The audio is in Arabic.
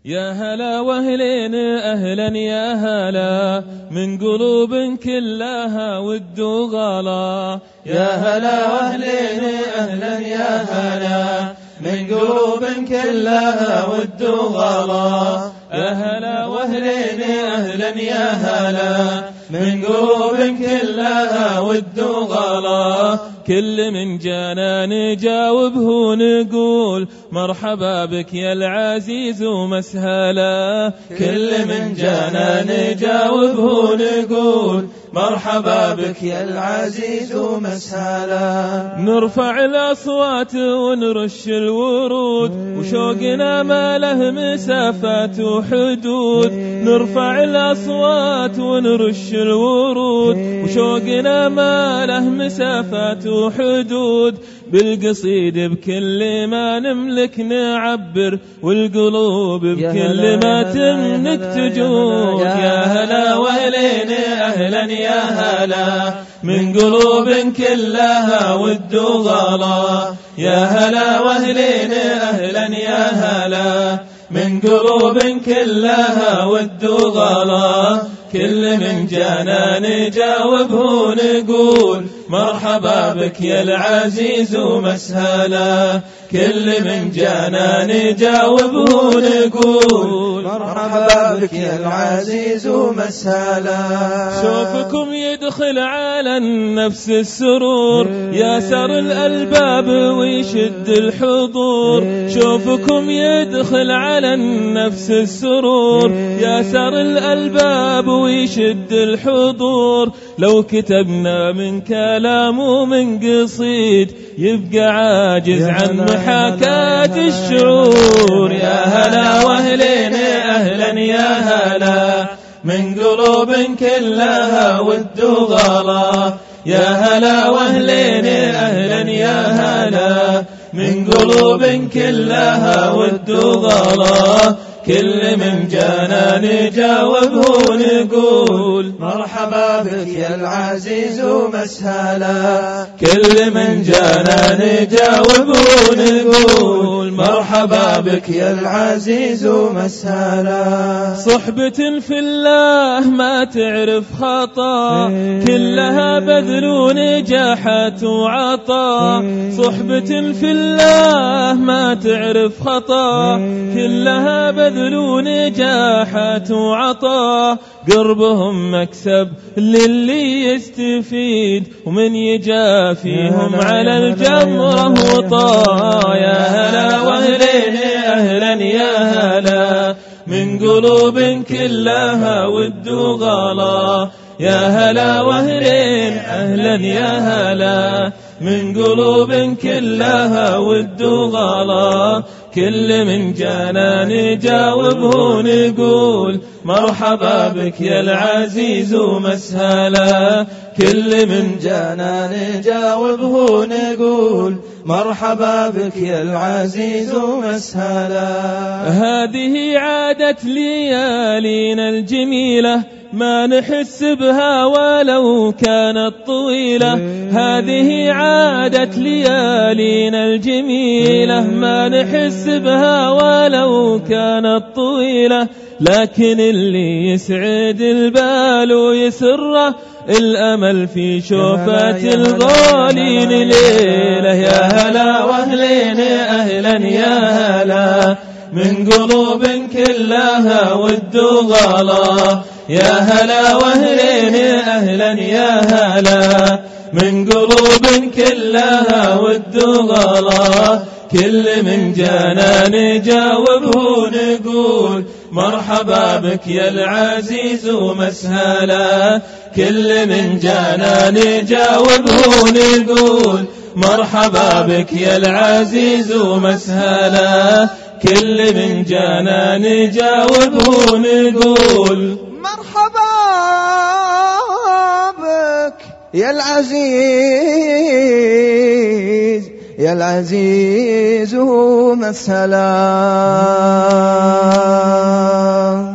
يا هلا واهلين أهلا يا هلا من قلوب كلها ود وغلا. يا هلا واهلين أهلا يا هلا من قلوب كلها ود وغلا. يا هلا واهلين أهلا يا هلا من قلوب كلها ود وغلا. كل من جانا نجاوبه نقول مرحبا بك يا العزيز ومسهلا. كل من جانا نجاوبه نقول مرحبا بك يا العزيز ومسهلا. نرفع الأصوات ونرش الورود وشوقنا ما له مسافات وحدود. نرفع الأصوات ونرش الورود وشوقنا ما له مسافات وحدود. بالقصيد بكل ما نملك نعبر والقلوب بكل ما تملك تجود. يا هلا واهلين أهلا يا هلا من قلوب كلها ود وغلا. يا هلا واهلين أهلا يا هلا من قلوب كلها ود وغلا. كل من جانا نجاوبه نقول مرحبا بك يا العزيز ومسهلا. كل من جانا نجاوبه نقول مرحبا بك يا العزيز ومسهلا. شوفكم يدخل على النفس السرور ياسر الألباب ويشد الحضور. شوفكم يدخل على النفس السرور ياسر الألباب ويشد الحضور. لو كتبنا من كلام ومن قصيد يبقى عاجز عن محاكاة الشعور. يا هلا واهلين أهلا يا هلا من قلوب كلها ود وغلا. يا هلا واهلين أهلا يا هلا من قلوب كلها ود وغلا. كل من جانا نجاوبه نقول مرحبا بك يا العزيز ومسهلا. كل من جانا نجاوبه نقول مرحبا بك يا العزيز ومسهلا. صحبة في الله ما تعرف خطا كلها بذل ونجاحات وعطاء. صحبة في الله ما تعرف خطا كلها بذل ونجاحات وعطاء. قربهم مكسب للي يستفيد ومن يجافيهم على الجمرة وطا. يا هلا واهلين أهلا يا هلا من قلوب كلها ود وغلا. يا هلا واهلين أهلا يا هلا من قلوب كلها ود وغلا. كل من جانا نجاوبه نقول مرحبا بك يا العزيز ومسهلا. كل من جانا نجاوبه نقول مرحبا بك يا العزيز ومسهلا. هذه عادة ليالينا الجميلة ما نحس بها ولو كانت طويلة. هذه عادة ليالينا الجميلة ما نحس بها ولو كانت طويلة. لكن اللي يسعد البال ويسره الأمل في شوفات الغالين ليلة. يا هلا واهلين أهلا يا هلا من قلوب كلها ود وغلا. يا هلا واهلين أهلا يا هلا من قلوب كلها ود وغلا. كل من جانا نجاوبه نقول مرحبا بك يا العزيز ومسهلا. كل من جانا نجاوبه نقول مرحبا بك يا العزيز ومسهلا. كل من جانا نجاوبه نقول مرحبا بك يا العزيز ومسهلا.